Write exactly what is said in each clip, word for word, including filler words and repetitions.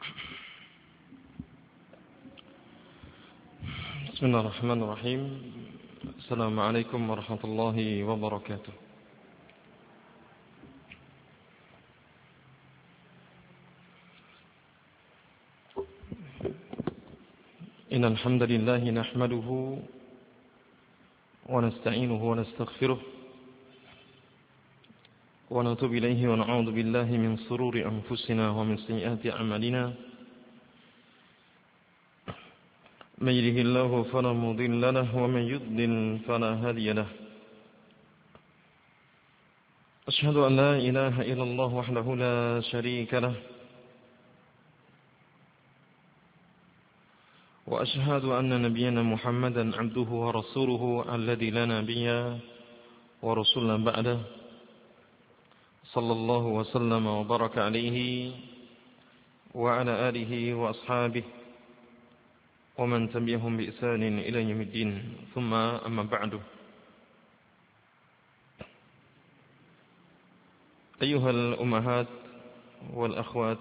Bismillahirrahmanirrahim. Assalamualaikum warahmatullahi wabarakatuh. Innal hamdalillah nahmaduhu wa nasta'inuhu wa nastaghfiruh wa natubu ilayhi wa na'udzu billahi min shururi anfusina wa min sayyiati a'malina. من يهده الله فلا مضل له ومن يضلل فلا هادي له أشهد أن لا إله إلا الله وحده لا شريك له وأشهد أن نبينا محمدا عبده ورسوله الذي لا نبي ورسولا بعده صلى الله وسلم وبارك عليه وعلى آله وأصحابه ومن تبعهم بإحسان إلى يوم الدين ثم أما بعد أيها الأمهات والأخوات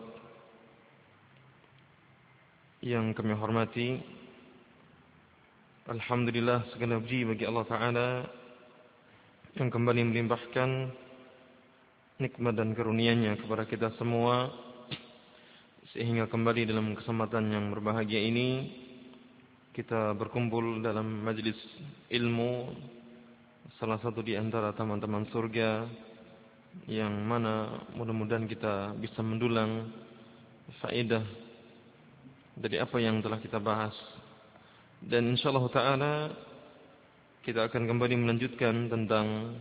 yang kami hormati, alhamdulillah segala puji bagi Allah Ta'ala yang kembali melimpahkan nikmat dan karunia-Nya kepada kita semua, sehingga kembali dalam kesempatan yang berbahagia ini kita berkumpul dalam majlis ilmu, salah satu di antara taman-taman surga, yang mana mudah-mudahan kita bisa mendulang faedah dari apa yang telah kita bahas. Dan insyaallah ta'ala kita akan kembali melanjutkan tentang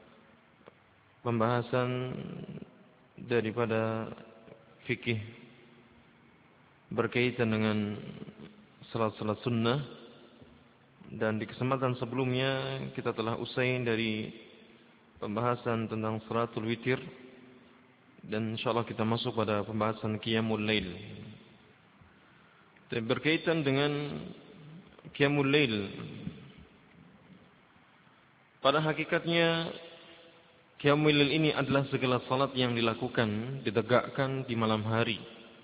pembahasan daripada fikih berkaitan dengan salat-salat sunnah. Dan di kesempatan sebelumnya kita telah usai dari pembahasan tentang salatul witir, dan insyaallah kita masuk pada pembahasan qiyamul lail. Dan berkaitan dengan qiyamul lail, pada hakikatnya qiyamul lail ini adalah segala salat yang dilakukan, ditegakkan di malam hari,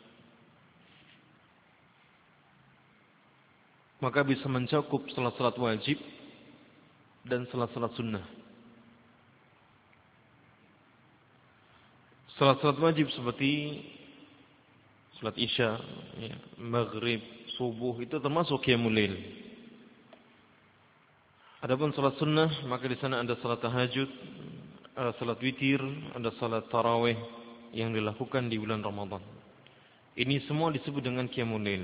maka bisa mencakup salat-salat wajib dan salat-salat sunnah. Salat-salat wajib seperti salat isya, ya, maghrib, subuh, itu termasuk qiyamul lail. Adapun salat sunnah, maka di sana ada salat tahajud, ada salat witir, ada salat tarawih yang dilakukan di bulan Ramadan. Ini semua disebut dengan qiyamul lail.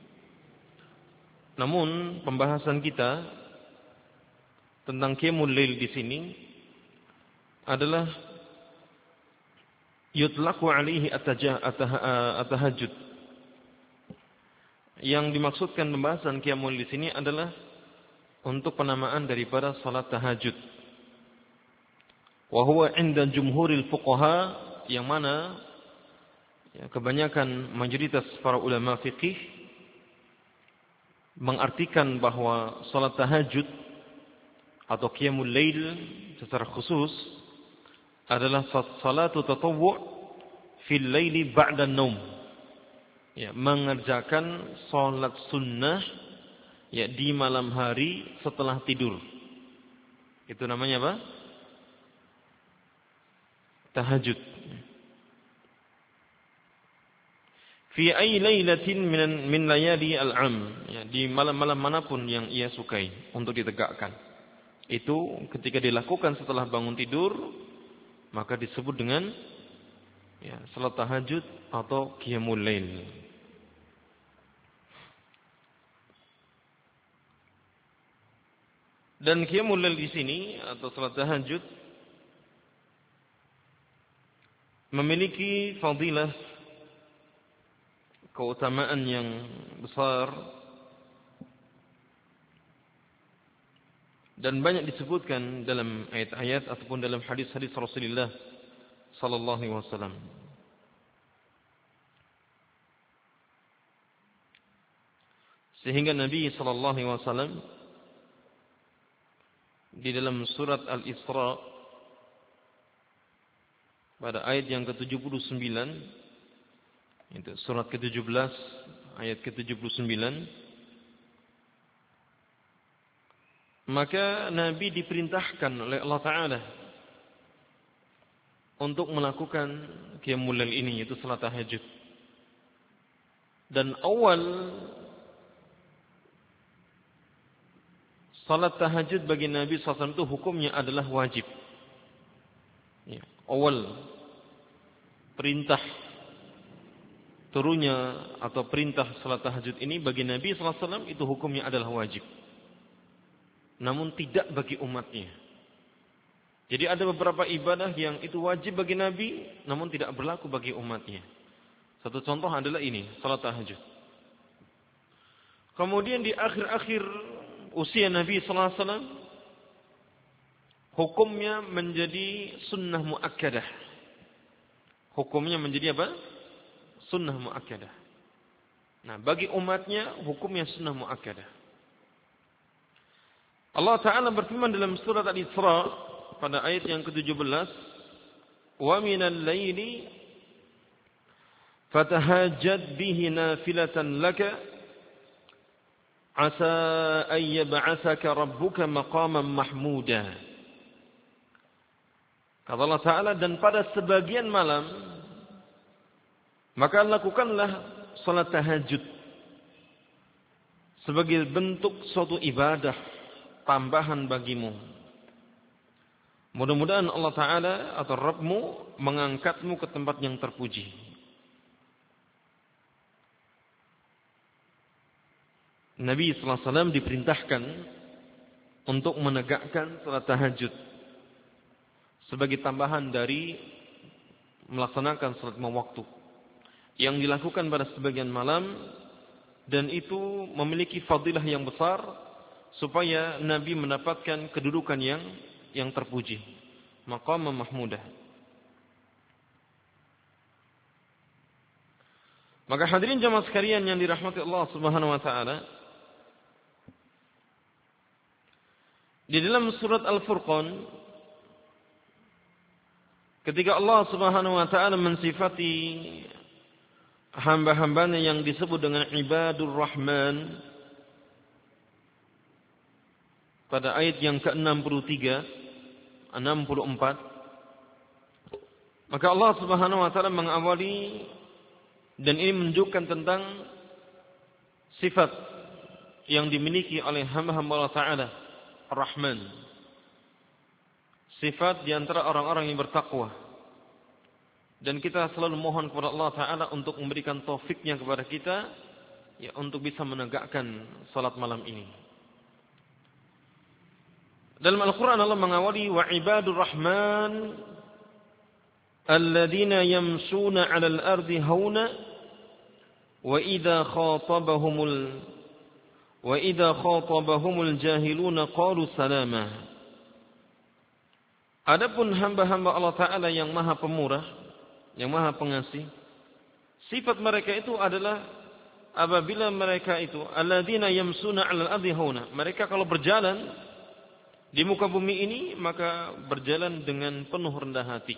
Namun pembahasan kita tentang qiyamul lail di sini adalah yutlaqu alaihi at-tahajjud. Yang dimaksudkan pembahasan qiyamul lail di sini adalah untuk penamaan daripada salat tahajud. Wa huwa 'inda jumhuril fuqaha, yang mana ya, kebanyakan mayoritas para ulama fikih mengartikan bahwa salat tahajud atau qiyamul lail secara khusus adalah salatu tatawwu' fil laili ba'da naum. Ya, mengerjakan salat sunnah ya di malam hari setelah tidur. Itu namanya apa? Tahajud. Fi ay lailatin min min layali al-'am, ya, di malam-malam manapun yang ia sukai untuk ditegakkan. Itu ketika dilakukan setelah bangun tidur, maka disebut dengan ya, salat tahajud atau qiyamul lail. Dan qiyamul lail di sini atau salat tahajud memiliki fadilah, keutamaan yang besar, dan banyak disebutkan dalam ayat-ayat ataupun dalam hadis-hadis Rasulullah sallallahu alaihi wasallam. Sehingga Nabi sallallahu alaihi wasallam di dalam surat Al-Isra pada ayat yang ke tujuh puluh sembilan Itu surat ke tujuh belas ayat ke tujuh puluh sembilan. Maka Nabi diperintahkan oleh Allah Ta'ala untuk melakukan qiyamul lail ini, yaitu salat tahajud. Dan awal salat tahajud bagi Nabi shallallahu alaihi wasallam itu hukumnya adalah wajib. Ya, awal perintah turunnya atau perintah salat tahajud ini bagi Nabi shallallahu alaihi wasallam itu hukumnya adalah wajib. Namun tidak bagi umatnya. Jadi ada beberapa ibadah yang itu wajib bagi Nabi, namun tidak berlaku bagi umatnya. Satu contoh adalah ini, salat tahajud. Kemudian di akhir-akhir usia Nabi sallallahu alaihi wasallam, hukumnya menjadi sunnah muakkadah. Hukumnya menjadi apa? Sunnah muakkadah. Nah, bagi umatnya hukumnya sunnah muakkadah. Allah Ta'ala berfirman dalam surat Al-Isra pada ayat yang ke tujuh belas, "Wa minal laili fatahajjad bihi nafilatan laka asa an yab'atsaka rabbuka maqaman mahmuda." Kata Allah Ta'ala, dan pada sebagian malam maka lakukanlah salat tahajud sebagai bentuk suatu ibadah tambahan bagimu. Mudah-mudahan Allah Ta'ala atau Rabbmu mengangkatmu ke tempat yang terpuji. Nabi sallallahu alaihi wasallam diperintahkan untuk menegakkan salat tahajud sebagai tambahan dari melaksanakan salat lima waktu yang dilakukan pada sebagian malam, dan itu memiliki fadilah yang besar supaya Nabi mendapatkan kedudukan yang yang terpuji, maqam mahmudah. Maka hadirin jamaah sekalian yang dirahmati Allah Subhanahu wa taala, di dalam surat Al-Furqan ketika Allah Subhanahu wa taala mensifati hamba-hambanya yang disebut dengan ibadur rahman pada ayat yang ke enam puluh tiga, enam puluh empat, maka Allah Subhanahu wa taala mengawali, dan ini menunjukkan tentang sifat yang dimiliki oleh hamba-hamba Allah Ta'ala Ar-Rahman, sifat di antara orang-orang yang bertakwa. Dan kita selalu mohon kepada Allah Ta'ala untuk memberikan taufiknya kepada kita, ya, untuk bisa menegakkan salat malam ini. Dalam Al-Quran Allah mengawali, wa ibadur rahman alladzina yamshuna 'alal ardi hauna wa idza khatabahumul wa idza khatabahumul jahiluna qalu salama. Adapun hamba-hamba Allah Ta'ala yang maha pemurah, yang maha pengasih, sifat mereka itu adalah apabila mereka itu alladzina yamshuna 'alal ardi hauna, mereka kalau berjalan di muka bumi ini maka berjalan dengan penuh rendah hati.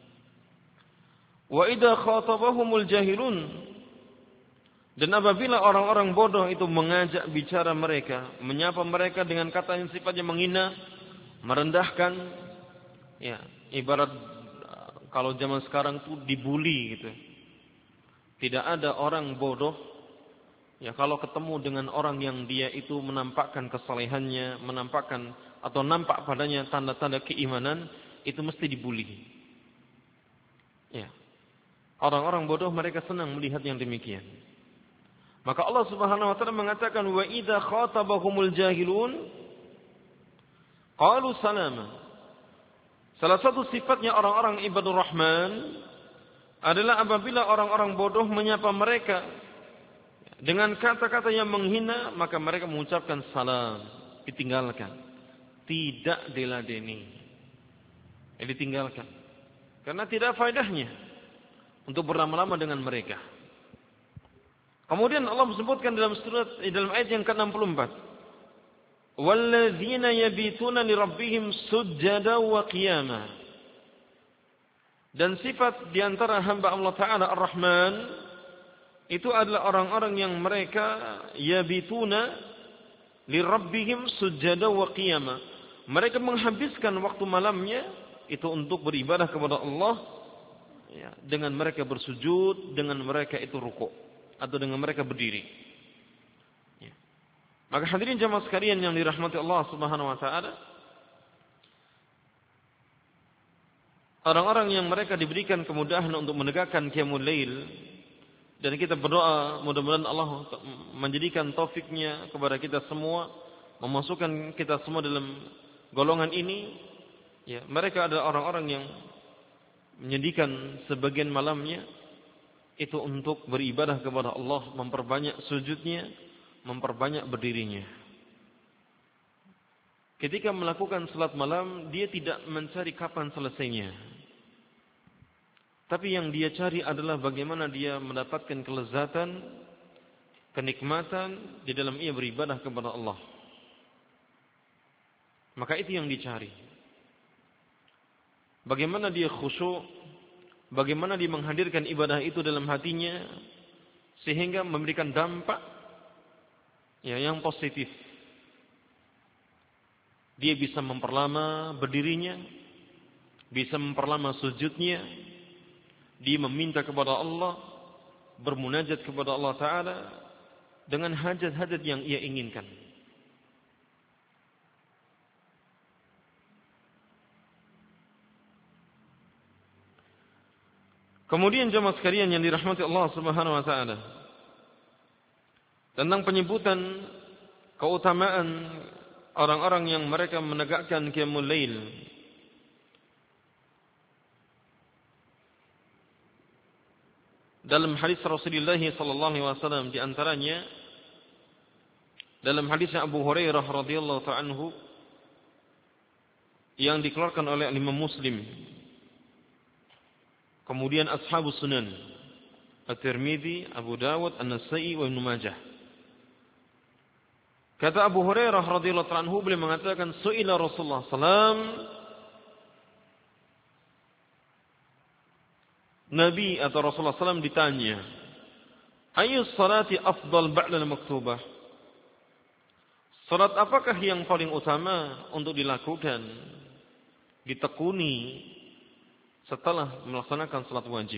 Wa idza khatabahumul jahilun, dan apabila orang-orang bodoh itu mengajak bicara mereka, menyapa mereka dengan kata yang sifatnya menghina, merendahkan, ya, ibarat kalau zaman sekarang tuh dibully gitu. Tidak ada orang bodoh, ya, kalau ketemu dengan orang yang dia itu menampakkan kesalehannya, menampakkan atau nampak padanya tanda-tanda keimanan, itu mesti dibuli. Ya. Orang-orang bodoh mereka senang melihat yang demikian. Maka Allah Subhanahu wa taala mengatakan, wa idza khatabahumul jahilun qalu salama. Salah satu sifatnya orang-orang ibadur rahman adalah apabila orang-orang bodoh menyapa mereka dengan kata-kata yang menghina, maka mereka mengucapkan salam, ditinggalkan. Tidak diladeni, eh, ditinggalkan, karena tidak faedahnya untuk berlama-lama dengan mereka. Kemudian Allah menyebutkan dalam surat dalam ayat yang ke enam puluh empat, walladzina yabituna li rabbihim sujada wa qiyama. Dan sifat di antara hamba Allah Ta'ala Ar-Rahman itu adalah orang-orang yang mereka yabituna lirabbihim sujada wa qiyama. Mereka menghabiskan waktu malamnya itu untuk beribadah kepada Allah, ya, dengan mereka bersujud, dengan mereka itu rukuk, atau dengan mereka berdiri. Ya. Maka hadirin jamaah sekalian yang dirahmati Allah Subhanahu wa taala, orang-orang yang mereka diberikan kemudahan untuk menegakkan qiyamul lail, dan kita berdoa mudah-mudahan Allah menjadikan taufiknya kepada kita semua, memasukkan kita semua dalam golongan ini. Ya, mereka adalah orang-orang yang menyediakan sebagian malamnya itu untuk beribadah kepada Allah, memperbanyak sujudnya, memperbanyak berdirinya. Ketika melakukan salat malam, dia tidak mencari kapan selesainya, tapi yang dia cari adalah bagaimana dia mendapatkan kelezatan, kenikmatan di dalam ia beribadah kepada Allah. Maka itu yang dicari. Bagaimana dia khusyuk, bagaimana dia menghadirkan ibadah itu dalam hatinya sehingga memberikan dampak, ya, yang positif. Dia bisa memperlama berdirinya, bisa memperlama sujudnya, dia meminta kepada Allah, bermunajat kepada Allah Ta'ala dengan hajat-hajat yang ia inginkan. Kemudian jemaah sekalian yang dirahmati Allah Subhanahu wa taala, tentang penyebutan keutamaan orang-orang yang mereka menegakkan qiyamul lail. Dalam hadis Rasulullah sallallahu alaihi wasallam, di antaranya dalam hadis Abu Hurairah radhiyallahu ta'ala anhu yang dikeluarkan oleh Imam Muslim, kemudian Ashabus Sunan, At-Tirmidzi, Abu Dawud, An-Nasa'i, wa Ibnu Majah. Kata Abu Hurairah radhiyallahu ta'ala anhu, beliau mengatakan, su'ila Rasulullah sallallahu alaihi wasallam, Nabi atau Rasulullah sallallahu alaihi wasallam ditanya, ayyus salati afdal ba'da al-maktubah? Salat apakah yang paling utama untuk dilakukan, ditekuni setelah melaksanakan salat wajib?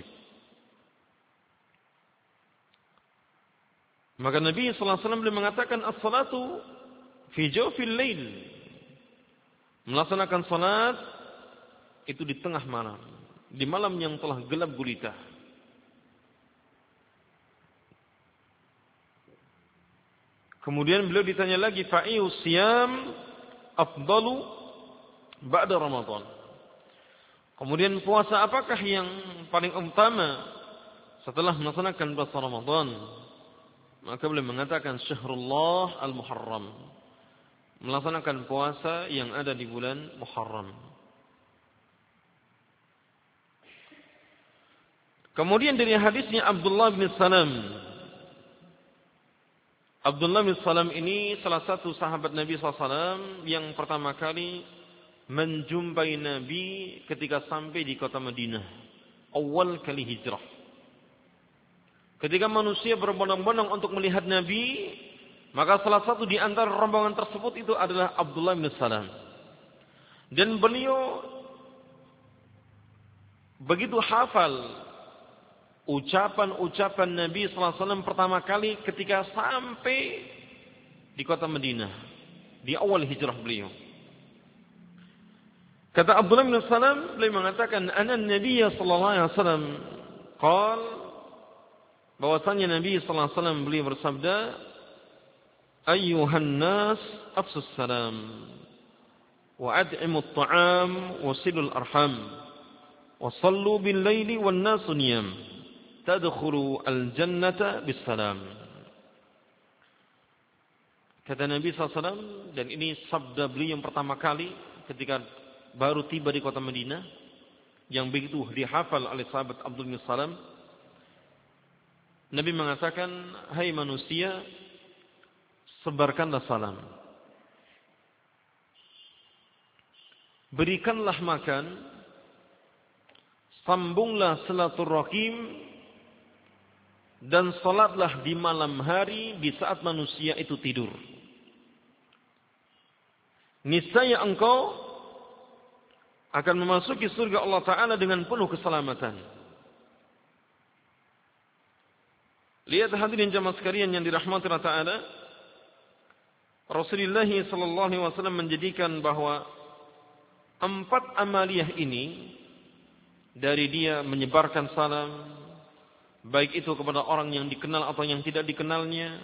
Maka Nabi sallallahu alaihi wasallam beliau mengatakan, as-salatu fi jawfil lail. Melaksanakan salat itu di tengah malam, di malam yang telah gelap gulita. Kemudian beliau ditanya lagi, fa'iyu siyam afdalu ba'da Ramadan. Kemudian puasa apakah yang paling utama setelah melaksanakan puasa Ramadan? Maka beliau mengatakan syahrullah al-Muharram, melaksanakan puasa yang ada di bulan Muharram. Kemudian dari hadisnya Abdullah bin Salam. Abdullah bin Salam ini salah satu sahabat Nabi sallallahu alaihi wasallam yang pertama kali menjumpai Nabi ketika sampai di kota Madinah, awal kali hijrah. Ketika manusia berbondong-bondong untuk melihat Nabi, maka salah satu di antara rombongan tersebut itu adalah Abdullah bin Salam. Dan beliau begitu hafal ucapan-ucapan Nabi sallallahu alaihi wasallam pertama kali ketika sampai di kota Madinah, di awal hijrah beliau. Kata Abdullah bin Salam, beliau mengatakan, "Ana Nabi sallallahu alaihi wasallam qaal," bahwasanya Nabi sallallahu alaihi wasallam beliau bersabda, "Ayyuhan nas afsus salam wa ad'imut ta'am wa silul arham wa sallu bil laili wan nasu niyam tadkhulu al jannata bis salam." Kata Nabi sallallahu alaihi wasallam, dan ini sabda beliau yang pertama kali ketika baru tiba di kota Madinah, yang begitu dihafal oleh sahabat Abdullah bin Salam. Nabi mengatakan, hai manusia, sebarkanlah salam, berikanlah makan, sambunglah silaturahim, dan salatlah di malam hari di saat manusia itu tidur. Niscaya engkau akan memasuki surga Allah Ta'ala dengan penuh keselamatan. Lihat hadirin jamaah sekalian yang dirahmati Allah Ta'ala, Rasulullah sallallahu alaihi wasallam menjadikan bahwa empat amaliyah ini, dari dia menyebarkan salam, baik itu kepada orang yang dikenal atau yang tidak dikenalnya,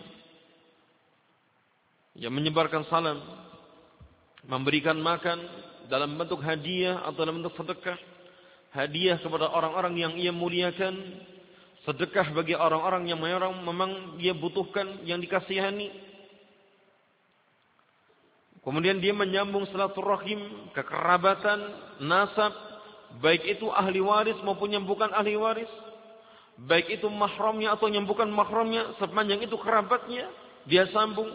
yang menyebarkan salam, memberikan makan dalam bentuk hadiah atau dalam bentuk sedekah, hadiah kepada orang-orang yang ia muliakan, sedekah bagi orang-orang yang memang dia butuhkan, yang dikasihani. Kemudian dia menyambung silaturahim, kekerabatan, nasab, baik itu ahli waris maupun yang bukan ahli waris, baik itu mahramnya atau yang bukan mahramnya, sepanjang itu kerabatnya, dia sambung.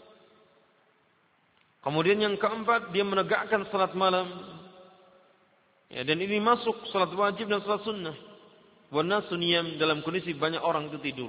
Kemudian yang keempat, dia menegakkan salat malam. Ya, dan ini masuk salat wajib dan salat sunnah. Wan nasu niyam, dalam kondisi banyak orang itu tidur.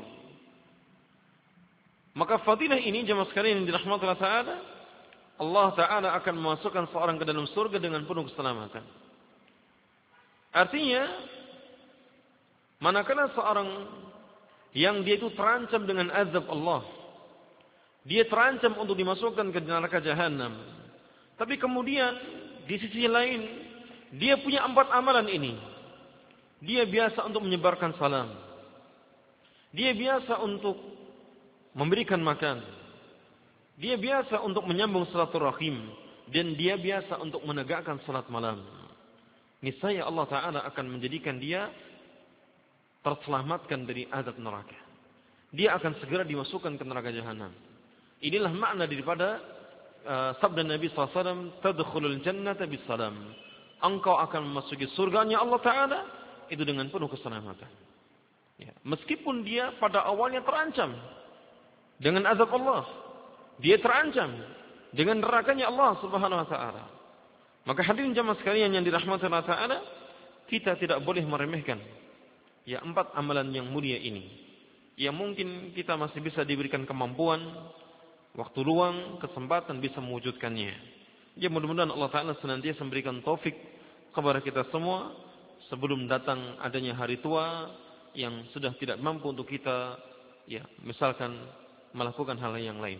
Maka fadilah ini jemaah sekalian yang dirahmati Allah Ta'ala, Allah Ta'ala akan memasukkan seorang ke dalam surga dengan penuh keselamatan. Artinya, manakala seorang yang dia itu terancam dengan azab Allah, dia terancam untuk dimasukkan ke neraka jahanam, tapi kemudian di sisi lain dia punya empat amalan ini. Dia biasa untuk menyebarkan salam, dia biasa untuk memberikan makan, dia biasa untuk menyambung silaturahim, dan dia biasa untuk menegakkan salat malam. Niscaya Allah Ta'ala akan menjadikan dia terselamatkan dari azab neraka. Dia akan segera dimasukkan ke neraka jahanam. Inilah makna daripada uh, sabda Nabi sallallahu alaihi wasallam, tadkhulul jannata bisalam. Engkau akan memasuki surganya Allah Ta'ala itu dengan penuh keselamatan. Ya. Meskipun dia pada awalnya terancam dengan azab Allah, dia terancam dengan nerakanya Allah Subhanahu wa Ta'ala. Maka hadirin jamaah sekalian yang dirahmati Allah Ta'ala, kita tidak boleh meremehkan ya empat amalan yang mulia ini, yang mungkin kita masih bisa diberikan kemampuan, waktu luang, kesempatan bisa mewujudkannya. Ya, mudah-mudahan Allah Ta'ala senantiasa memberikan taufik kepada kita semua sebelum datang adanya hari tua yang sudah tidak mampu untuk kita, ya, misalkan melakukan hal yang lain.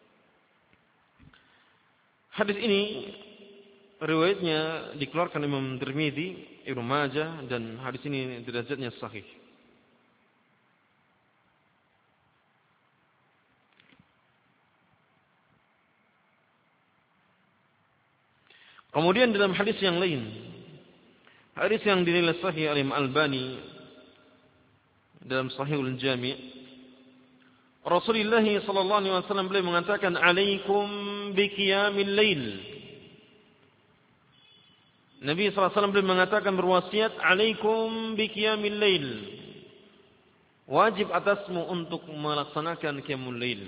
Hadis ini riwayatnya dikeluarkan Imam Tirmidzi, Ibnu Majah, dan hadis ini derajatnya sahih. Kemudian dalam hadis yang lain, hadis yang dinilai sahih oleh Imam Albani dalam Sahihul Jami', Rasulullah sallallahu alaihi wasallam beliau mengatakan, "Alaikum biqiyamil lail." Nabi sallallahu alaihi wasallam beliau mengatakan, berwasiat, "Alaikum biqiyamil lail." Wajib atasmu untuk melaksanakan qiyamul lail.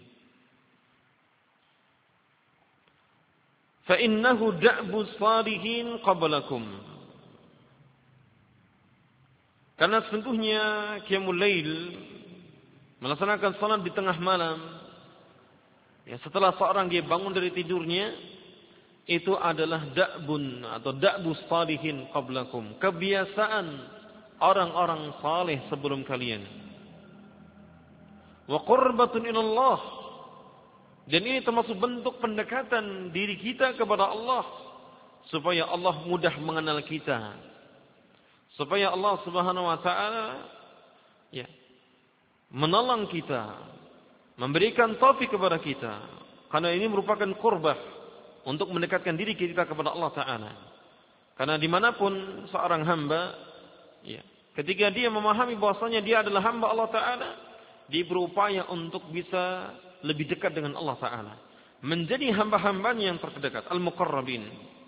Fa innahu da'bus salihin qablakum. Karena sesungguhnya qiyamul lail, melaksanakan salat di tengah malam, ya, setelah seorang dia bangun dari tidurnya, itu adalah da'bun atau da'bus salihin qablakum, kebiasaan orang-orang saleh sebelum kalian. Wa qurbatun ilallah, dan ini termasuk bentuk pendekatan diri kita kepada Allah, supaya Allah mudah mengenal kita, supaya Allah Subhanahu wa Ta'ala, ya, menolong kita, memberikan taufik kepada kita, karena ini merupakan qurbah untuk mendekatkan diri kita kepada Allah Ta'ala. Karena dimanapun seorang hamba, ya, ketika dia memahami bahwasanya dia adalah hamba Allah Ta'ala, dia berupaya untuk bisa lebih dekat dengan Allah Ta'ala, menjadi hamba-hambanya yang terdekat, al-muqarrabin.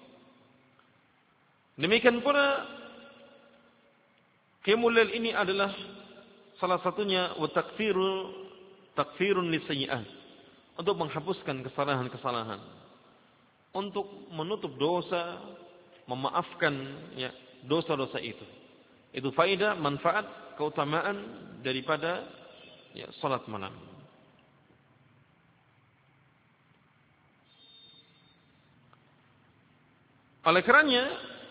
Demikian pula qiyamul lail ini adalah salah satunya wa takfiru takfirun lisayyi'at, untuk menghapuskan kesalahan-kesalahan, untuk menutup dosa, memaafkan, ya, dosa-dosa itu. Itu faedah, manfaat, keutamaan daripada ya, salat malam. Oleh karenanya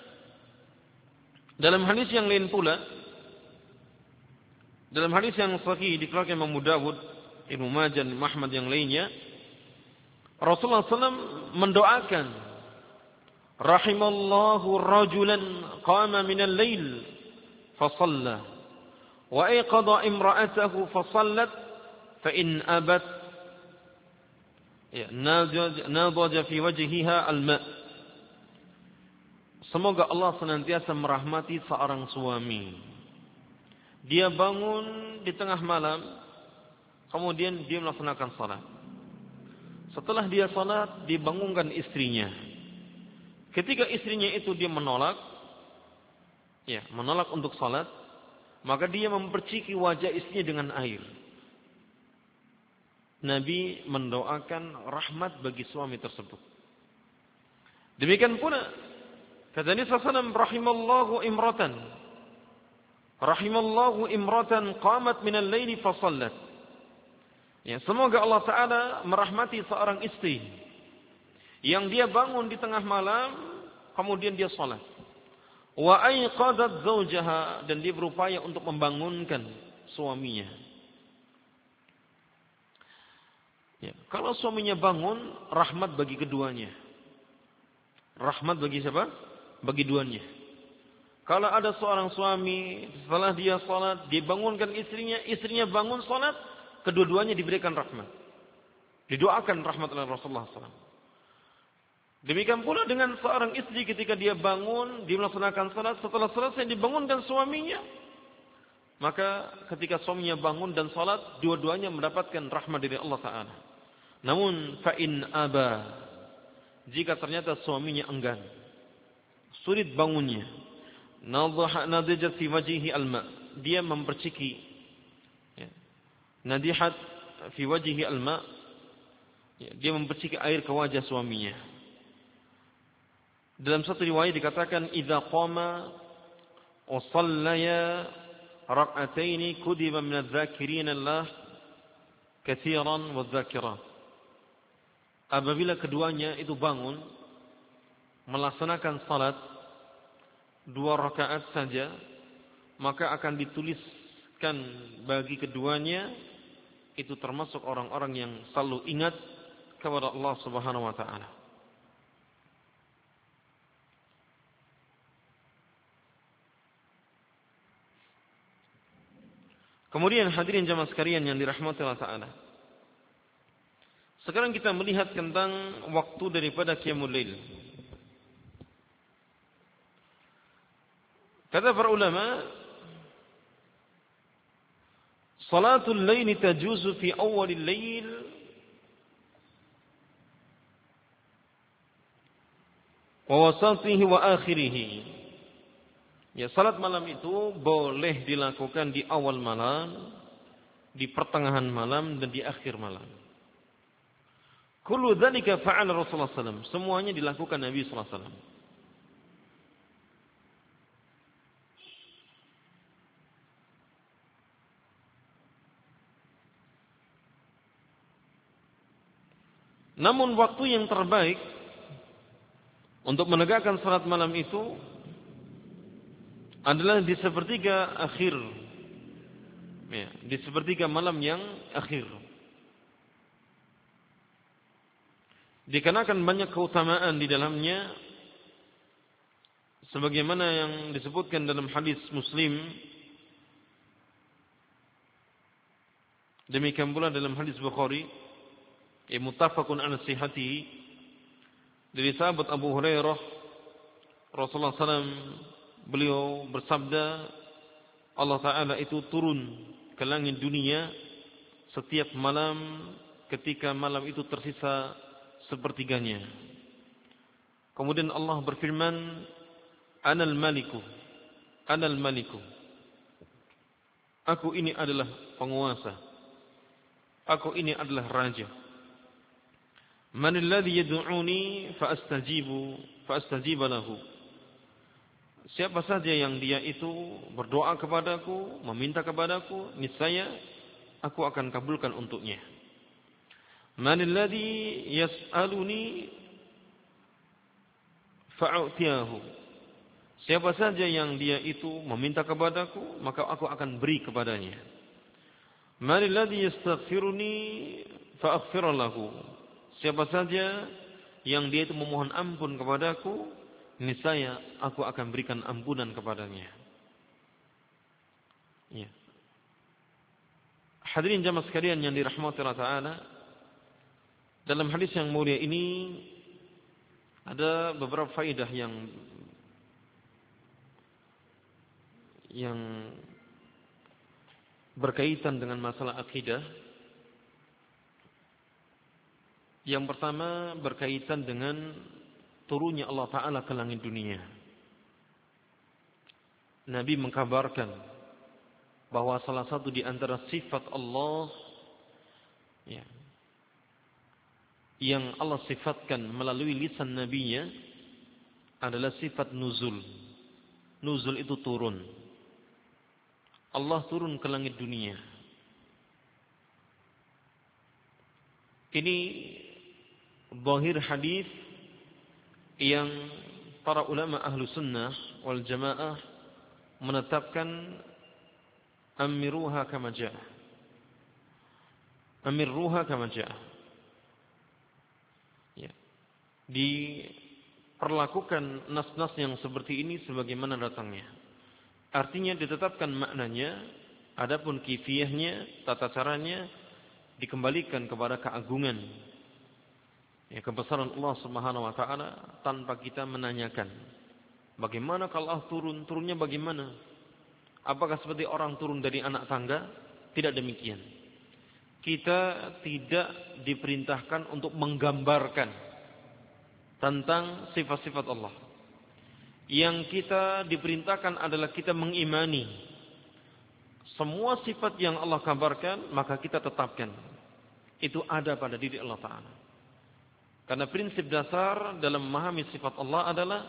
dalam hadis yang lain pula, dalam hadis yang sahih dikeluarkan Imam Abu Dawud, Ibnu Majah, Ahmad yang lainnya, Rasulullah sallallahu alaihi wasallam mendoakan, rahimallahu rajulan qama minal lail fa shalla wa ayqadha imra'atahu fa shallat fa in abat ya nadaja fi wajhiha al-ma'. Semoga Allah senantiasa merahmati seorang suami. Dia bangun di tengah malam, kemudian dia melaksanakan salat. Setelah dia salat, dibangunkan istrinya. Ketika istrinya itu dia menolak, ya, menolak untuk salat, maka dia memperciki wajah istrinya dengan air. Nabi mendoakan rahmat bagi suami tersebut. Demikian pula kata Nabi sallallahu alaihi wasallam, rahimallahu imratan, rahimallahu imratan qamat minal laili fa shallat. Ya, semoga Allah Ta'ala merahmati seorang istri yang dia bangun di tengah malam, kemudian dia salat. Wa ayqadat zawjaha, dan dia berupaya untuk membangunkan suaminya. Ya, kalau suaminya bangun, rahmat bagi keduanya. Rahmat bagi siapa? Bagi duanya. Kalau ada seorang suami setelah dia salat, dibangunkan istrinya, istrinya bangun salat, kedua-duanya diberikan rahmat. Didoakan rahmat oleh Rasulullah sallallahu alaihi wasallam. Demikian pula dengan seorang istri ketika dia bangun, dia melaksanakan salat, setelah selesai dibangunkan suaminya, maka ketika suaminya bangun dan salat, dua-duanya mendapatkan rahmat dari Allah Ta'ala. Namun fa in aba, jika ternyata suaminya enggan, sulit bangunnya, nadijat fi wajhihi alma, dia memperciki, ya, nadihat fi wajhihi alma, ya, dia memperciki air ke wajah suaminya. Dalam satu riwayat dikatakan, idza qama wa shallaya rak'ataini kudiba min adh-dhakirina Allah katsiran wa adh-dhakirat. Apabila keduanya itu bangun melaksanakan salat dua rakaat saja, maka akan dituliskan bagi keduanya itu termasuk orang-orang yang selalu ingat kepada Allah Subhanahu wa taala. Kemudian hadirin jamaah sekalian yang dirahmati Allah Ta'ala, sekarang kita melihat tentang waktu daripada qiyamul lail. Kata para ulama, salatul lail tajuzu fi awalil lail wa wasatihi wa akhirih. Ya, salat malam itu boleh dilakukan di awal malam, di pertengahan malam, dan di akhir malam. Kullu dzalika fa'ala Rasulullah sallallahu alaihi wasallam. Semuanya dilakukan Nabi sallallahu alaihi wasallam. Namun waktu yang terbaik untuk menegakkan salat malam itu adalah di sepertiga akhir, ya, di sepertiga malam yang akhir. Dikarenakan banyak keutamaan di dalamnya, sebagaimana yang disebutkan dalam hadis Muslim, demikian pula dalam hadis Bukhari, yang muttafaqun ala sihhatihi, dari sahabat Abu Hurairah, Rasulullah sallallahu alaihi wasallam beliau bersabda, Allah Ta'ala itu turun ke langit dunia setiap malam ketika malam itu tersisa sepertiganya. Kemudian Allah berfirman, Anal Maliku, Anal Maliku, aku ini adalah penguasa, aku ini adalah raja. Manil ladzi yad'uni fa astajibu fa astajiba lahu. Siapa saja yang dia itu berdoa kepadaku, meminta kepadaku, niscaya aku akan kabulkan untuknya. Manil ladzi yas'aluni fa'utiyahu. Siapa saja yang dia itu meminta kepadaku, maka aku akan beri kepadanya. Manil ladzi yastaghfiruni fa'aghfir lahu. Siapa saja yang dia itu memohon ampun kepadaku, niscaya aku akan berikan ampunan kepadanya. Ya. Hadirin jamaah sekalian yang dirahmati Allah Ta'ala, dalam hadis yang mulia ini ada beberapa faedah yang yang berkaitan dengan masalah akidah. Yang pertama berkaitan dengan turunnya Allah Ta'ala ke langit dunia. Nabi mengkabarkan bahwa salah satu di antara sifat Allah ya, yang Allah sifatkan melalui lisan Nabi-Nya adalah sifat nuzul. Nuzul itu turun. Allah turun ke langit dunia. Ini zahir hadis yang para ulama ahlu sunnah wal jamaah menetapkan amiruha kama ja'a. Amirruha kama ja'a. Ya. Diperlakukan nas-nas yang seperti ini sebagaimana datangnya. Artinya ditetapkan maknanya, adapun kifiyahnya, tata caranya dikembalikan kepada keagungan, ya, kebesaran Allah Subhanahu wa taala tanpa kita menanyakan bagaimana kalau Allah turun, turunnya bagaimana? Apakah seperti orang turun dari anak tangga? Tidak demikian. Kita tidak diperintahkan untuk menggambarkan tentang sifat-sifat Allah. Yang kita diperintahkan adalah kita mengimani semua sifat yang Allah kabarkan, maka kita tetapkan itu ada pada diri Allah Ta'ala. Karena prinsip dasar dalam memahami sifat Allah adalah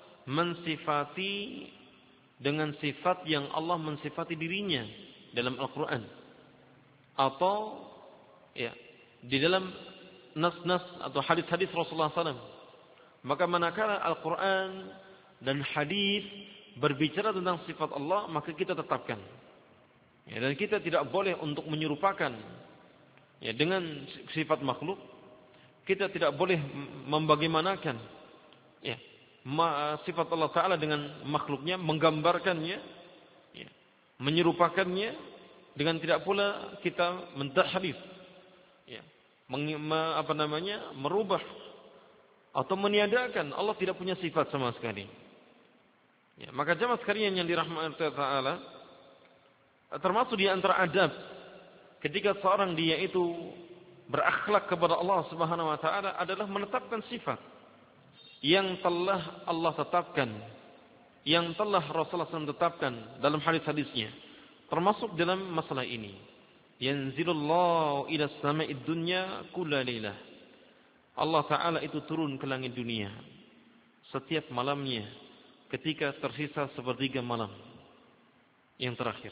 mensifati dengan sifat yang Allah mensifati dirinya dalam Al-Quran. Atau ya, di dalam nas-nas atau hadis-hadis Rasulullah sallallahu alaihi wasallam. Maka manakala Al-Quran dan hadis berbicara tentang sifat Allah, maka kita tetapkan. Ya, dan kita tidak boleh untuk menyerupakan ya, dengan sifat makhluk. Kita tidak boleh membagaimanakan ya, sifat Allah Ta'ala dengan makhluknya, menggambarkannya, ya, menyerupakannya, dengan tidak pula kita mentahrif, ya, meng, apa namanya, merubah atau meniadakan. Allah tidak punya sifat sama sekali. Ya, maka jamaah sekalian yang dirahmati Allah Ta'ala, termasuk di antara adab ketika seorang dia itu berakhlak kepada Allah Subhanahu wa taala adalah menetapkan sifat yang telah Allah tetapkan, yang telah Rasulullah shallallahu alaihi wasallam tetapkan dalam hadis-hadisnya, termasuk dalam masalah ini. Yanzilullahu ila sama'id dunya kulla lailah. Allah Ta'ala itu turun ke langit dunia setiap malamnya ketika tersisa sepertiga malam yang terakhir.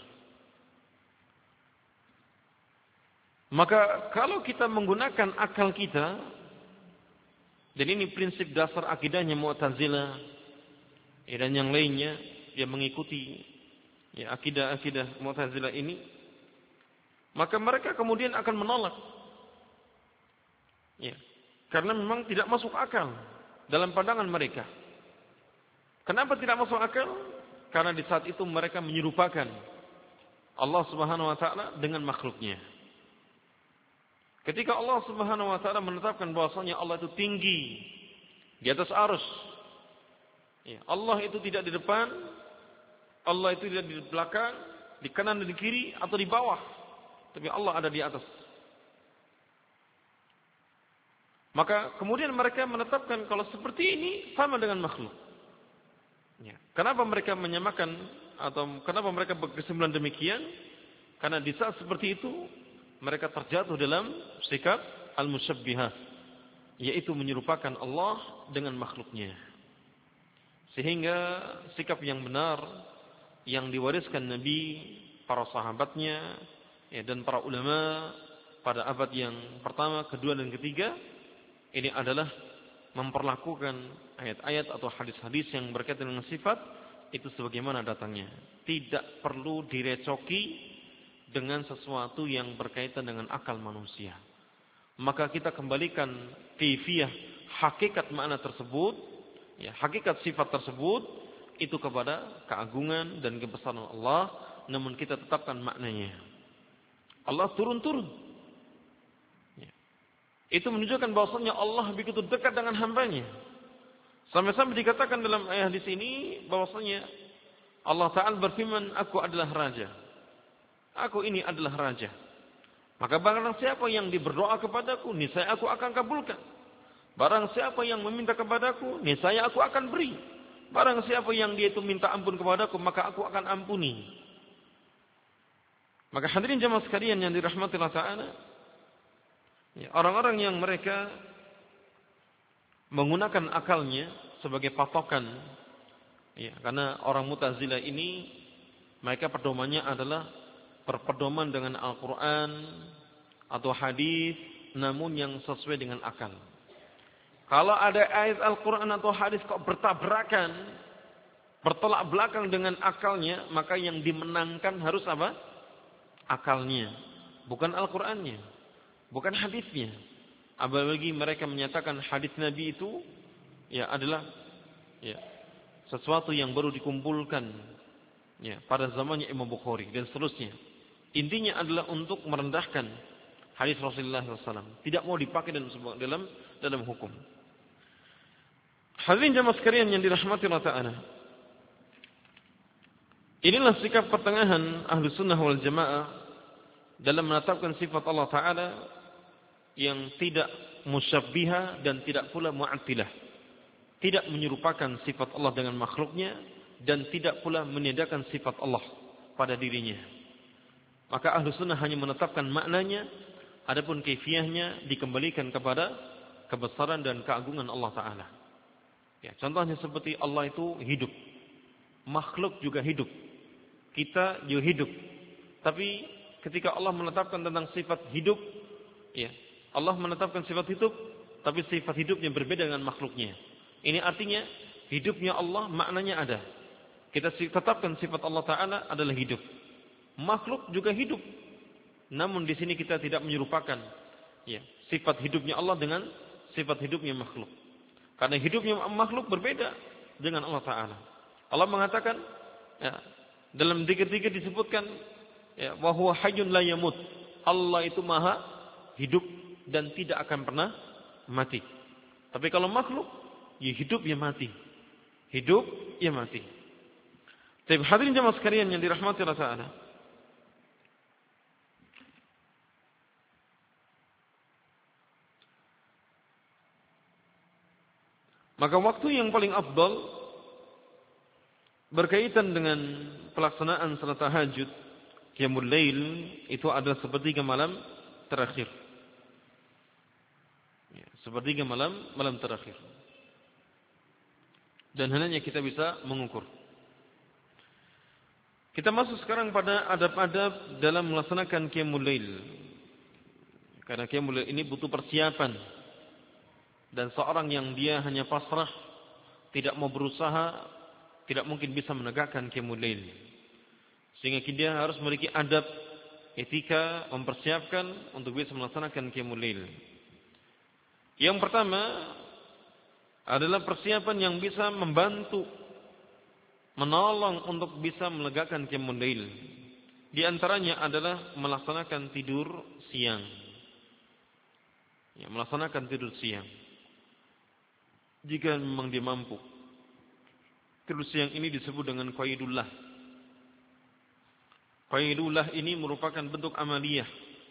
Maka kalau kita menggunakan akal kita, dan ini prinsip dasar akidahnya Mu'tazilah ya, dan yang lainnya yang mengikuti ya, akidah-akidah Mu'tazilah ini, maka mereka kemudian akan menolak ya, karena memang tidak masuk akal dalam pandangan mereka. Kenapa tidak masuk akal? Karena di saat itu mereka menyerupakan Allah Subhanahu wa taala dengan makhluknya. Ketika Allah Subhanahu wa taala menetapkan bahwasanya Allah itu tinggi di atas arsy. Ya, Allah itu tidak di depan, Allah itu tidak di belakang, di kanan dan di kiri atau di bawah. Tapi Allah ada di atas. Maka kemudian mereka menetapkan kalau seperti ini sama dengan makhluk. Ya. Kenapa mereka menyamakan atau kenapa mereka berkesimpulan demikian? Karena di saat seperti itu mereka terjatuh dalam sikap al-musyabbihah, yaitu menyerupakan Allah dengan makhluknya. Sehingga sikap yang benar yang diwariskan Nabi, para sahabatnya, ya, dan para ulama pada abad yang pertama, kedua dan ketiga ini adalah memperlakukan ayat-ayat atau hadis-hadis yang berkaitan dengan sifat itu sebagaimana datangnya. Tidak perlu direcoki dengan sesuatu yang berkaitan dengan akal manusia. Maka kita kembalikan kaifiyah, hakikat makna tersebut, ya, hakikat sifat tersebut itu kepada keagungan dan kebesaran Allah, namun kita tetapkan maknanya. Allah turun-turun. Ya. Itu menunjukkan bahwasanya Allah begitu dekat dengan hambanya. Sampai-sampai dikatakan dalam ayat di sini bahwasanya Allah Ta'ala berfirman, aku adalah raja. Aku ini adalah raja. Maka barang siapa yang berdoa kepadaku, niscaya aku akan kabulkan. Barang siapa yang meminta kepadaku, niscaya aku akan beri. Barang siapa yang dia itu minta ampun kepadaku, maka aku akan ampuni. Maka hadirin jamaah sekalian yang dirahmati Allah Ta'ala, ya, orang-orang yang mereka menggunakan akalnya sebagai patokan, ya, karena orang Mu'tazilah ini mereka pedomannya adalah berpedoman dengan Al-Quran atau hadis, namun yang sesuai dengan akal. Kalau ada ayat Al-Quran atau hadis kok bertabrakan, bertolak belakang dengan akalnya, maka yang dimenangkan harus apa? Akalnya, bukan Al-Qurannya, bukan hadisnya. Apalagi mereka menyatakan hadis Nabi itu ya adalah ya sesuatu yang baru dikumpulkan ya pada zamannya Imam Bukhari dan seterusnya. Intinya adalah untuk merendahkan hadis Rasulullah shallallahu alaihi wasallam. Tidak mau dipakai dalam dalam dalam hukum. Hadirin jamaah sekalian yang dirahmati Allah Ta'ala. Inilah sikap pertengahan ahlu sunnah wal jamaah dalam menetapkan sifat Allah Ta'ala yang tidak musyabbiha dan tidak pula mu'attilah. Tidak menyerupakan sifat Allah dengan makhluknya dan tidak pula meniadakan sifat Allah pada dirinya. Maka ahlu sunnah hanya menetapkan maknanya, adapun kaifiyahnya dikembalikan kepada kebesaran dan keagungan Allah Ta'ala. Ya, contohnya seperti Allah itu hidup, makhluk juga hidup, kita juga hidup. Tapi ketika Allah menetapkan tentang sifat hidup, ya, Allah menetapkan sifat hidup, tapi sifat hidupnya berbeda dengan makhluknya. Ini artinya hidupnya Allah maknanya ada. Kita tetapkan sifat Allah Ta'ala adalah hidup. Makhluk juga hidup. Namun di sini kita tidak menyerupakan ya, sifat hidupnya Allah dengan sifat hidupnya makhluk. Karena hidupnya makhluk berbeda dengan Allah Ta'ala. Allah mengatakan ya, dalam zikir-zikir disebutkan ya, wa huwa hayyun la yamut. Allah itu maha hidup dan tidak akan pernah mati. Tapi kalau makhluk, ya hidup ya mati. Hidup ya mati. Tapi hadirin jamaah sekalian yang dirahmati Allah Ta'ala. Maka waktu yang paling afdal berkaitan dengan pelaksanaan salat tahajud, qiyamul lail, itu adalah sepertiga malam terakhir. Ya, sepertiga malam malam terakhir. Dan hanya kita bisa mengukur. Kita masuk sekarang pada adab-adab dalam melaksanakan qiyamul lail. Karena qiyamul lail ini butuh persiapan. Dan seorang yang dia hanya pasrah, tidak mau berusaha, tidak mungkin bisa menegakkan qiyamul lail. Sehingga dia harus memiliki adab, etika, mempersiapkan untuk bisa melaksanakan qiyamul lail. Yang pertama adalah persiapan yang bisa membantu, menolong untuk bisa menegakkan qiyamul lail. Di antaranya adalah melaksanakan tidur siang. Ya, melaksanakan tidur siang. Jika memang dia mampu. Tidur siang ini disebut dengan qaidullah. Qaidullah ini merupakan bentuk amaliyah.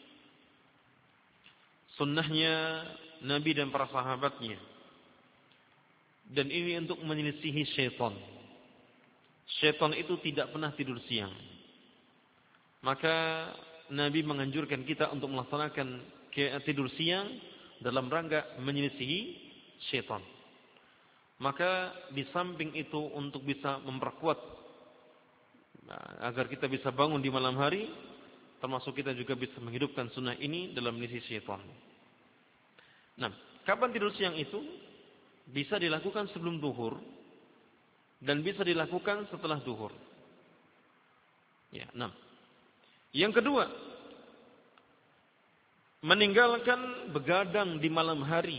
Sunnahnya Nabi dan para sahabatnya. Dan ini untuk menyelisihi syaitan. Syaitan itu tidak pernah tidur siang. Maka Nabi menganjurkan kita untuk melaksanakan tidur siang dalam rangka menyelisihi syaitan. Maka di samping itu untuk bisa memperkuat agar kita bisa bangun di malam hari, termasuk kita juga bisa menghidupkan sunnah ini dalam misi syaitan. Nah, kapan tidur siang itu? Bisa dilakukan sebelum duhur dan bisa dilakukan setelah duhur. Ya, enam. Yang kedua, meninggalkan begadang di malam hari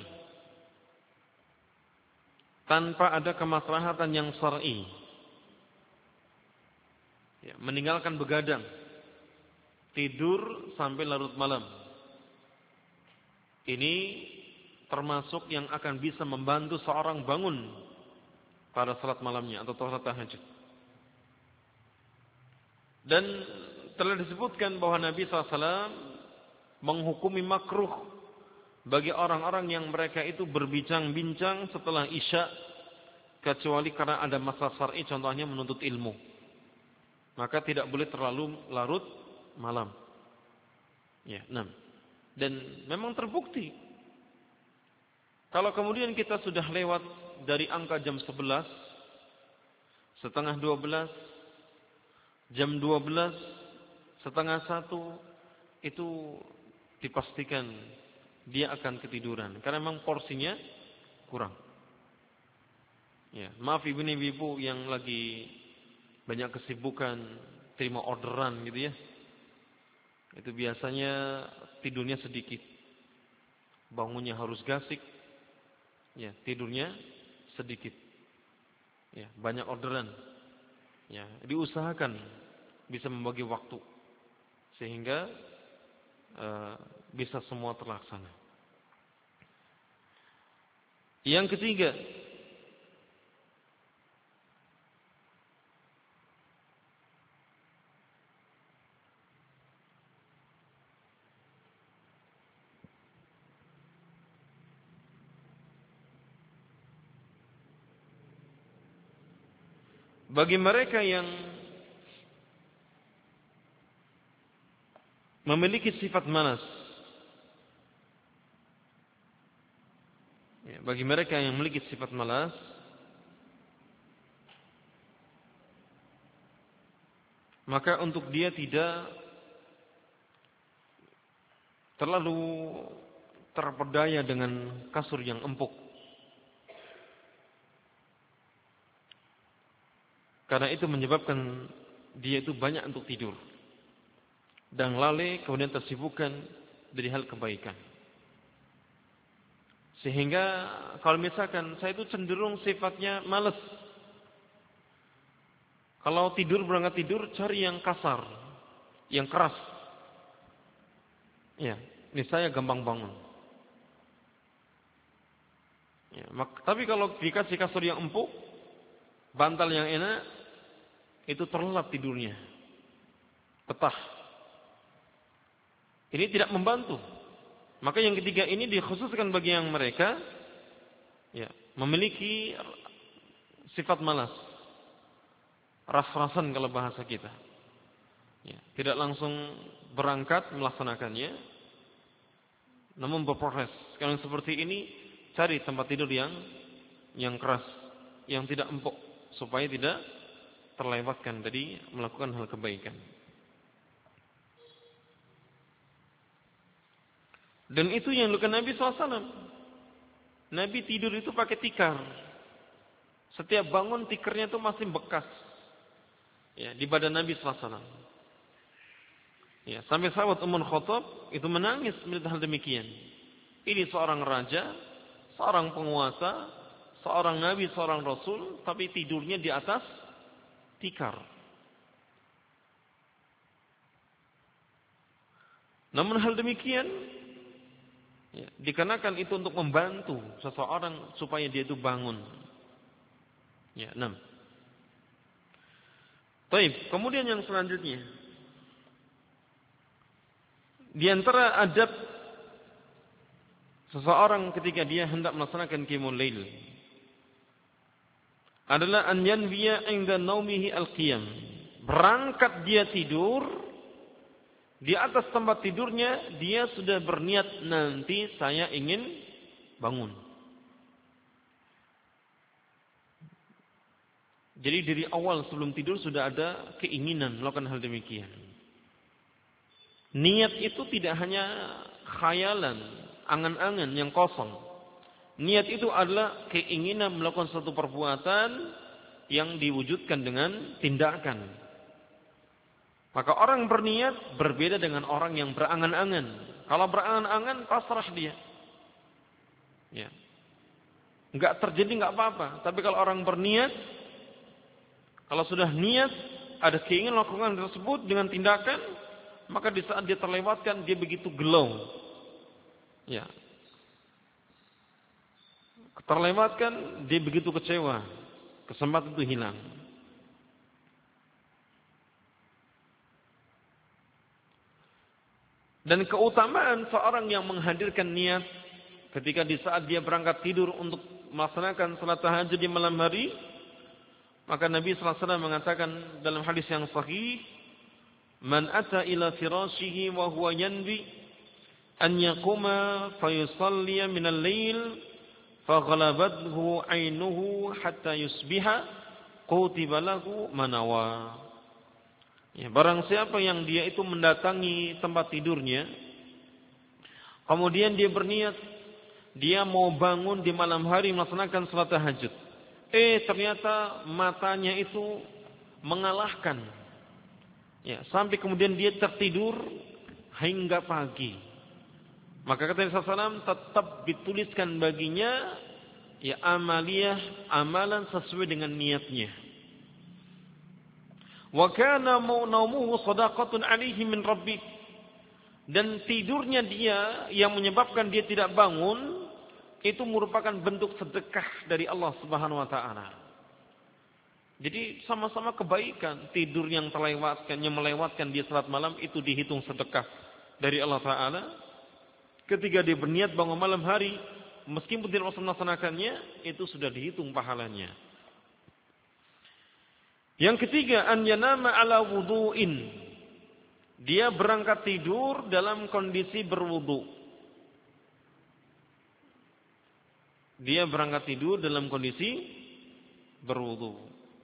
tanpa ada kemaslahatan yang syar'i. Ya, meninggalkan begadang, tidur sampai larut malam. Ini termasuk yang akan bisa membantu seorang bangun pada salat malamnya atau salat tahajud. Dan telah disebutkan bahwa Nabi shallallahu alaihi wasallam menghukumi makruh bagi orang-orang yang mereka itu berbincang-bincang setelah isya, kecuali karena ada masalah syar'i, contohnya menuntut ilmu. Maka tidak boleh terlalu larut malam. Ya, enam. Dan memang terbukti, kalau kemudian kita sudah lewat dari angka jam sebelas, setengah dua belas, jam dua belas, setengah satu, itu dipastikan dia akan ketiduran. Karena memang porsinya kurang. Ya, maaf ibu-ibu yang lagi banyak kesibukan, terima orderan gitu ya. Itu biasanya tidurnya sedikit. Bangunnya harus gasik. Ya, tidurnya sedikit. Ya, banyak orderan. Ya, diusahakan bisa membagi waktu sehingga uh, bisa semua terlaksana. Yang ketiga, bagi mereka yang memiliki sifat malas, ya, bagi mereka yang memiliki sifat malas, maka untuk dia tidak terlalu terpedaya dengan kasur yang empuk. Karena itu menyebabkan dia itu banyak untuk tidur. Dan lalai kemudian tersibukkan dari hal kebaikan. Sehingga kalau misalkan saya itu cenderung sifatnya malas. Kalau tidur, berangkat tidur, cari yang kasar, yang keras. Ya, ini saya gampang bangun. Ya, mak- tapi kalau dikasih kasur yang empuk, bantal yang enak, itu terlelap tidurnya. Petah. Ini tidak membantu. Maka yang ketiga ini dikhususkan bagi yang mereka ya, memiliki sifat malas. Ras-rasan kalau bahasa kita. Ya, tidak langsung berangkat melaksanakannya, namun berproses. Kalau seperti ini, cari tempat tidur yang yang keras, yang tidak empuk, supaya tidak terlewatkan dari melakukan hal kebaikan. Dan itu yang dilakukan Nabi shallallahu alaihi wasallam. Nabi tidur itu pakai tikar. Setiap bangun tikarnya itu masih bekas. Ya, di badan Nabi shallallahu alaihi wasallam. Ya, sampai sahabat Ummul Khattab itu menangis melihat hal demikian. Ini seorang raja, seorang penguasa, seorang nabi, seorang rasul, tapi tidurnya di atas tikar. Namun hal demikian ya, dikarenakan itu untuk membantu seseorang supaya dia itu bangun. Ya, enam. Baik, kemudian yang selanjutnya, di antara adab seseorang ketika dia hendak melaksanakan qiyamul lail adalah an yanwiya 'inda naumihi al-qiyam. Berangkat dia tidur, di atas tempat tidurnya dia sudah berniat, nanti saya ingin bangun. Jadi dari awal sebelum tidur sudah ada keinginan melakukan hal demikian. Niat itu tidak hanya khayalan, angan-angan yang kosong. Niat itu adalah keinginan melakukan suatu perbuatan yang diwujudkan dengan tindakan. Maka orang berniat berbeda dengan orang yang berangan-angan. Kalau berangan-angan pasrah dia. Ya. Enggak terjadi enggak apa-apa. Tapi kalau orang berniat, kalau sudah niat, ada keinginan melakukan tersebut dengan tindakan, maka di saat dia terlewatkan dia begitu gelau. Ya. Terlewatkan dia begitu kecewa. Kesempatan itu hilang. Dan keutamaan seorang yang menghadirkan niat ketika di saat dia berangkat tidur untuk melaksanakan salat tahajud di malam hari, maka Nabi sallallahu alaihi wasallam mengatakan dalam hadis yang sahih, "Man ata ila firashihi wa huwa yanbi an yaquma fa yusalli min al-lail fa ghalabathu 'ainuhu hatta yusbiha kutiba lahu manawa." Ya, barang siapa yang dia itu mendatangi tempat tidurnya, kemudian dia berniat, dia mau bangun di malam hari melaksanakan salat tahajud. Eh, ternyata matanya itu mengalahkan. Ya, sampai kemudian dia tertidur hingga pagi. Maka kata Nabi sallallahu alaihi wasallam, tetap dituliskan baginya ya amaliyah, amalan sesuai dengan niatnya. Wa kana naumuhu shadaqatun alaihi min rabbih. Dan tidurnya dia yang menyebabkan dia tidak bangun itu merupakan bentuk sedekah dari Allah Subhanahu wa taala. Jadi sama-sama kebaikan. Tidur yang terlewatkan, yang melewatkan dia salat malam itu dihitung sedekah dari Allah taala. Ketika dia berniat bangun malam hari, meskipun tidak melaksanakannya, itu sudah dihitung pahalanya. Yang ketiga, an yanama ala wudu'in. Dia berangkat tidur dalam kondisi berwudu. Dia berangkat tidur dalam kondisi berwudu.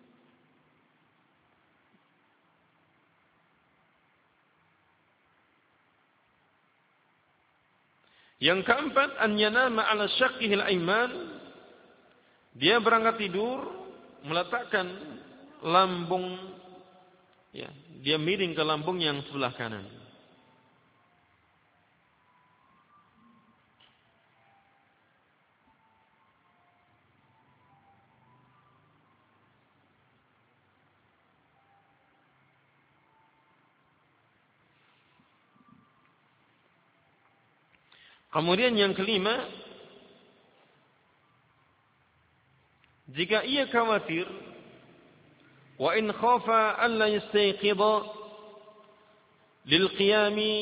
Yang keempat, an yanama ala syaqqihil aiman. Dia berangkat tidur meletakkan lambung, ya, dia miring ke lambung yang sebelah kanan. Kemudian yang kelima, jika ia khawatir, wa in khafa an la yastayqidha lil qiyami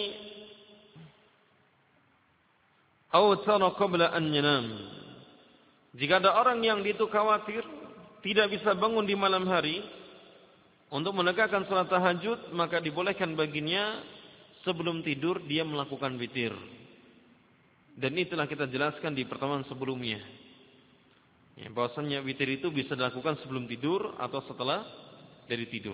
aw tara qabla an yanam. Jika ada orang yang itu khawatir tidak bisa bangun di malam hari untuk menegakkan salat tahajud, maka dibolehkan baginya sebelum tidur dia melakukan witir. Dan itulah kita jelaskan di pertemuan sebelumnya. Ya, bahwasanya witir itu bisa dilakukan sebelum tidur atau setelah dari tidur.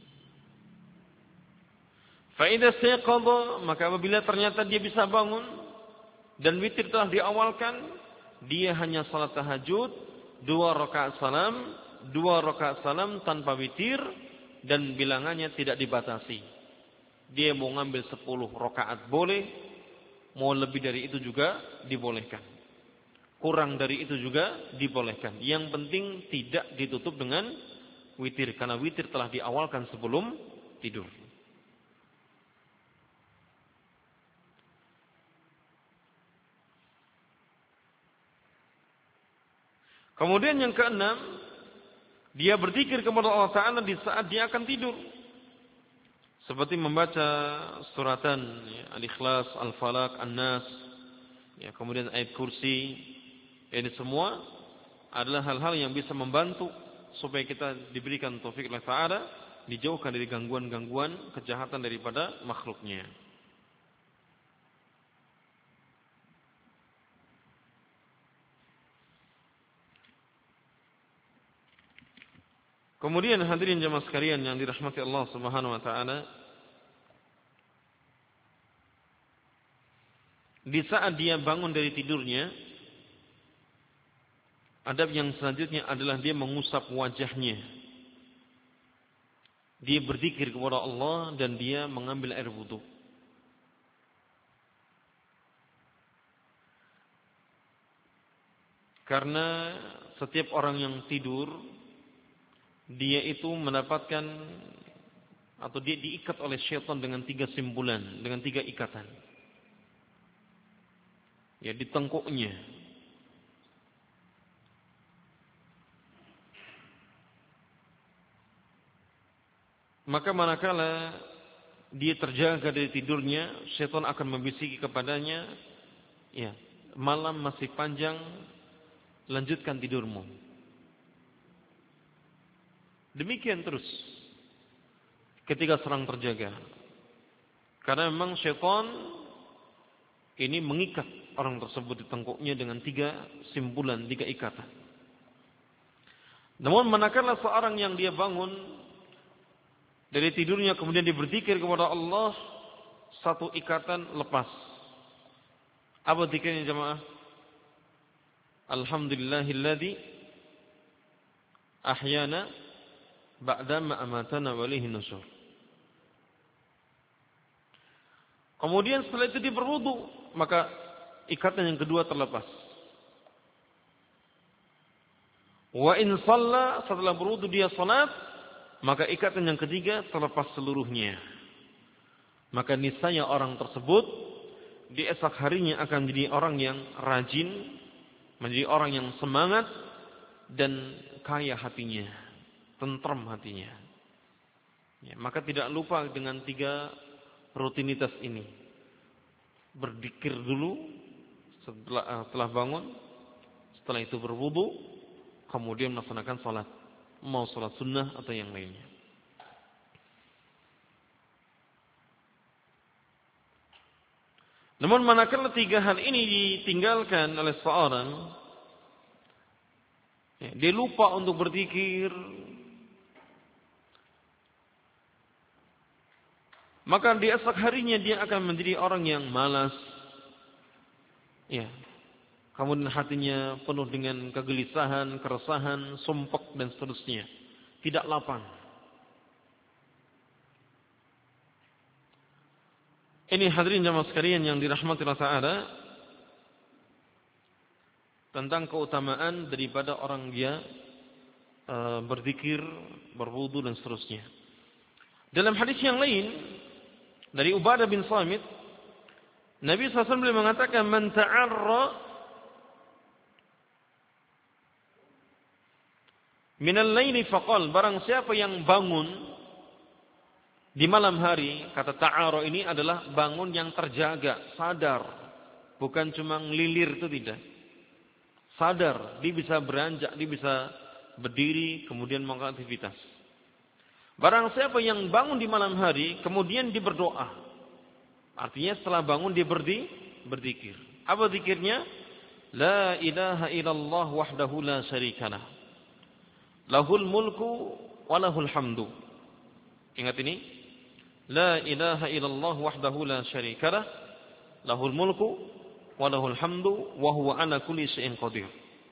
Fa idza istayqadha, maka apabila ternyata dia bisa bangun dan witir telah diawalkan, dia hanya salat tahajud dua rakaat salam, dua rakaat salam tanpa witir dan bilangannya tidak dibatasi. Dia mau ngambil sepuluh rakaat boleh, mau lebih dari itu juga dibolehkan. Kurang dari itu juga dibolehkan. Yang penting tidak ditutup dengan witir, karena witir telah diawalkan sebelum tidur. Kemudian yang keenam, dia berzikir kepada Allah Ta'ala di saat dia akan tidur. Seperti membaca suratan ya, Al-Ikhlas, Al-Falaq, An-Nas, ya, kemudian ayat kursi. Ini semua adalah hal-hal yang bisa membantu supaya kita diberikan taufik Allah Ta'ala, dijauhkan dari gangguan-gangguan kejahatan daripada makhluknya. Kemudian hadirin jemaah sekalian yang dirahmati Allah Subhanahu wa taala, di saat dia bangun dari tidurnya, adab yang selanjutnya adalah dia mengusap wajahnya. Dia berzikir kepada Allah dan dia mengambil air wudu. Karena setiap orang yang tidur, dia itu mendapatkan atau dia diikat oleh syaitan dengan tiga simpulan, dengan tiga ikatan. Ya, di tengkuknya. Maka manakala dia terjaga dari tidurnya, syaitan akan membisiki kepadanya, ya, malam masih panjang, lanjutkan tidurmu. Demikian terus ketika sedang terjaga. Karena memang syaitan ini mengikat orang tersebut di tengkuknya dengan tiga simpulan, tiga ikatan. Namun manakala seorang yang dia bangun dari tidurnya kemudian dia berzikir kepada Allah, satu ikatan lepas. Apa zikirnya jemaah? Alhamdulillahilladzi ahyana ba'dama amatana wa ilaihin nusyur. Kemudian setelah itu dia berwudu, maka ikatan yang kedua terlepas. Wa in shalla, setelah berwudu dia salat, maka ikatan yang ketiga terlepas seluruhnya. Maka niscaya orang tersebut di esok harinya akan menjadi orang yang rajin, menjadi orang yang semangat dan kaya hatinya, tentrem hatinya. Ya, maka tidak lupa dengan tiga rutinitas ini. Berzikir dulu setelah, setelah bangun, setelah itu berwudu, kemudian melaksanakan salat, mau salat sunnah atau yang lainnya. Namun manakala tiga hal ini ditinggalkan oleh seorang, ya, dia lupa untuk berzikir, maka di esok harinya dia akan menjadi orang yang malas. Ya. Kemudian hatinya penuh dengan kegelisahan, keresahan, sumpek dan seterusnya. Tidak lapang. Ini hadirin jamaah sekalian yang dirahmati Allah Ta'ala, tentang keutamaan daripada orang dia e, berzikir, berwudu dan seterusnya. Dalam hadis yang lain dari Ubadah bin Samit, Nabi sallallahu alaihi wasallam mengatakan, "Man ta'arra minal laili faqal," barang siapa yang bangun di malam hari, kata ta'arra ini adalah bangun yang terjaga, sadar, bukan cuma ngelilir, itu tidak. Sadar, dia bisa beranjak, dia bisa berdiri, kemudian melakukan aktivitas. Barang siapa yang bangun di malam hari, kemudian dia berdoa. Artinya setelah bangun dia berdi, berzikir. Apa zikirnya? La ilaha illallah wahdahu la syarikalah. Lahul mulku wa lahul hamdu. Ingat ini? La ilaha illallah wahdahu la syarikalah. Lahul mulku wa lahul hamdu wa huwa ala kulli syai'in qadir.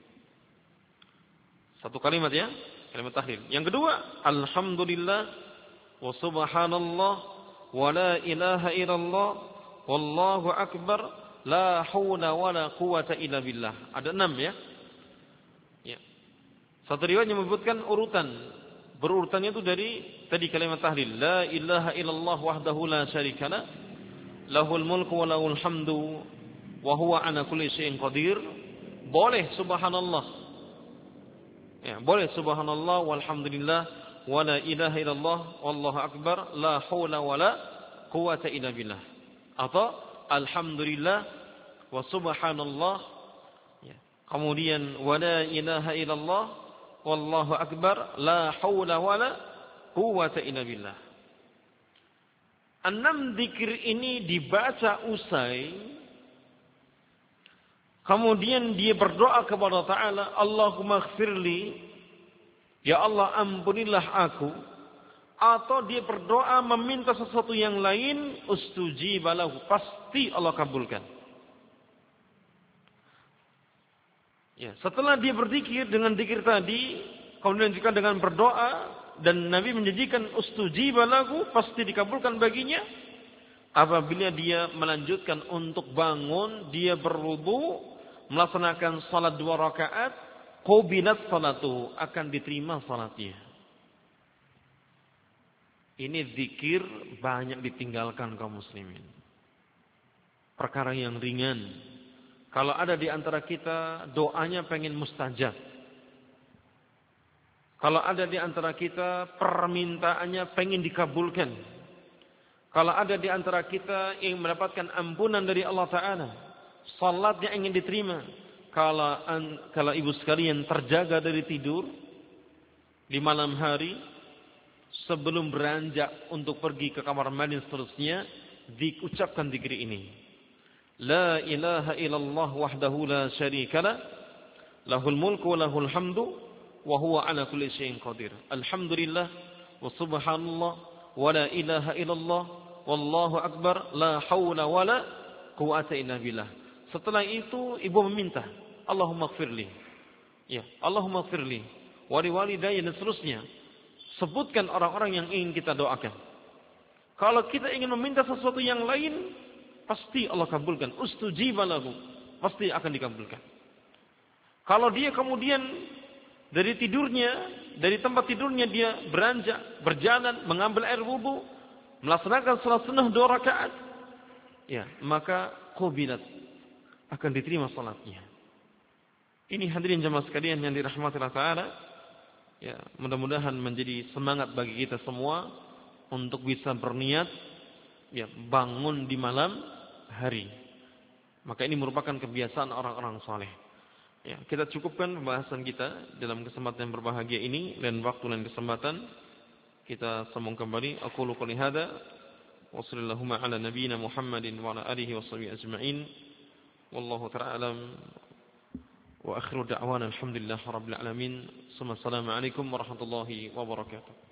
Satu kalimat ya, kalimat tahlil. Yang kedua, alhamdulillah wa subhanallah wa la ilaha illallah wallahu akbar la haula wa la quwata illa billah. Ada enam ya. Ya. Satu riwayat yang menyebutkan urutan. Berurutannya itu dari tadi kalimat tahlil. La ilaha illallah wahdahu la syarikalah. Lahul mulku wa lahul hamdu wa huwa ala kulli syai'in qadir. Boleh subhanallah. Ya, boleh subhanallah walhamdulillah wa la ilaha illallah wallahu akbar la haula wa la quwata illa billah. Atau alhamdulillah wa subhanallah. Ya. Kemudian wa la ilaha illallah wallahu akbar la haula wa la quwata illa billah. Enam zikir ini dibaca usai, kemudian dia berdoa kepada Ta'ala, Allahumma ighfirli, ya Allah ampunilah aku. Atau dia berdoa meminta sesuatu yang lain, ustujiba lahu, pasti Allah kabulkan. Ya, setelah dia berzikir dengan zikir tadi, kemudian juga dengan berdoa dan Nabi menjanjikan ustujiba lahu, pasti dikabulkan baginya. Apabila dia melanjutkan untuk bangun, dia berwudu, melaksanakan salat dua rakaat, qubilat salatu, akan diterima salatnya. Ini zikir banyak ditinggalkan kaum muslimin. Perkara yang ringan. Kalau ada di antara kita doanya pengen mustajab. Kalau ada di antara kita permintaannya pengen dikabulkan. Kalau ada di antara kita yang mendapatkan ampunan dari Allah Ta'ala, salatnya ingin diterima. Kalau, kalau ibu sekalian terjaga dari tidur di malam hari, sebelum beranjak untuk pergi ke kamar mandi seterusnya, diucapkan zikir ini. La ilaha illallah wahdahu la syarikalah, lahul mulku wa lahul hamdu, wa huwa ala kulli syai'in qadir. Alhamdulillah wa subhanallah wa la ilaha illallah wallahu akbar la haula wa la quwata illa billah. Setelah itu ibu meminta, Allahumma ighfirli. Ya, Allahumma ighfirli wa liwalidayya dan seterusnya. Sebutkan orang-orang yang ingin kita doakan. Kalau kita ingin meminta sesuatu yang lain, pasti Allah kabulkan. Ustujiba lahu, pasti akan dikabulkan. Kalau dia kemudian dari tidurnya, dari tempat tidurnya dia beranjak, berjalan, mengambil air wudu, melaksanakan salat sunnah dua rakaat, ya, maka qubilat, akan diterima salatnya. Ini hadirin jemaah sekalian yang dirahmati Allah Ta'ala. Ya, mudah-mudahan menjadi semangat bagi kita semua untuk bisa berniat, ya, bangun di malam hari. Maka ini merupakan kebiasaan orang-orang saleh. Ya, kita cukupkan pembahasan kita dalam kesempatan yang berbahagia ini, dan waktu dan kesempatan kita sambung kembali. Aqulu qouli hadza wa sallallahu ala nabiyyina Muhammadin wa ala alihi washabihi ajma'in. Wallahu ta'ala alam. Wa akhiru da'wana alhamdulillahi rabbil alamin. Assalamualaikum warahmatullahi wabarakatuh.